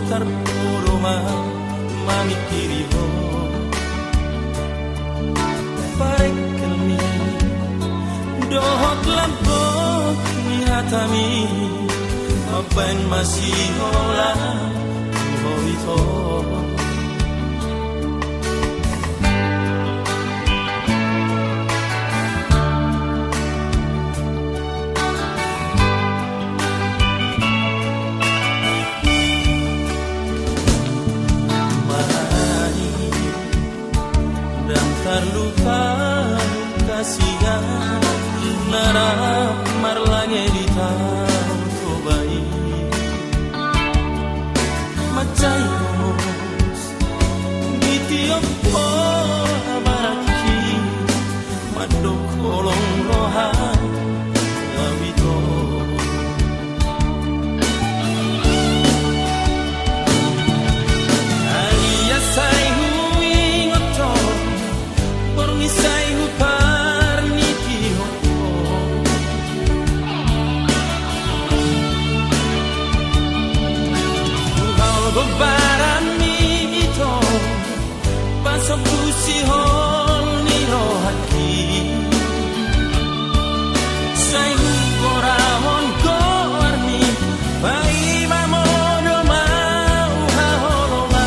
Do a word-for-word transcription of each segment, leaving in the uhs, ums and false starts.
tarpuruma mamikiri ho parekelmi dohot lampok ni hatami aben masih hola hoito terluka kasihan narap marlange di tau tobai macai mos di tiap baraki madok kolong rohan labito alia sai Sai hupar niki hoko Uhal bebarami ito Pasok kusihol ni rohaki Sai hukorahon korni Pai mamodo mau haholongan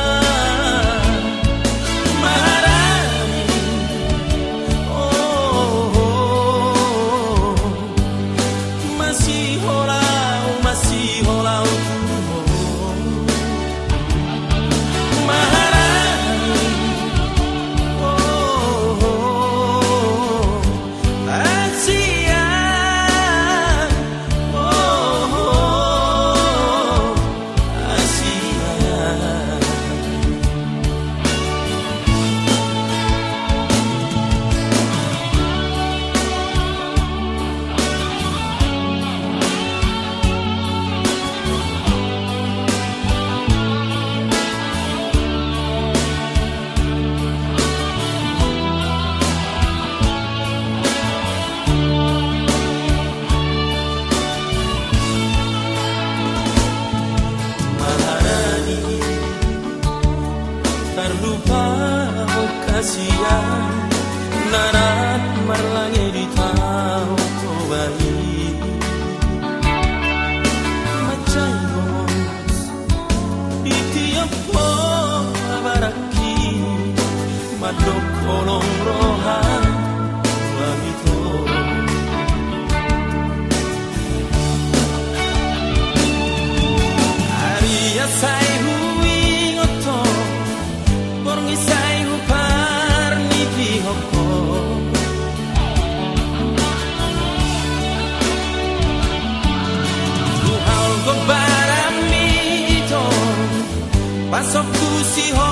terlupa kasihan narat marlange di tau tobai macai mos di tiap baraki madok kolong rohan labito Aria sai Isai hupar niki hoko Tuhal go barami ito Pasok kusihol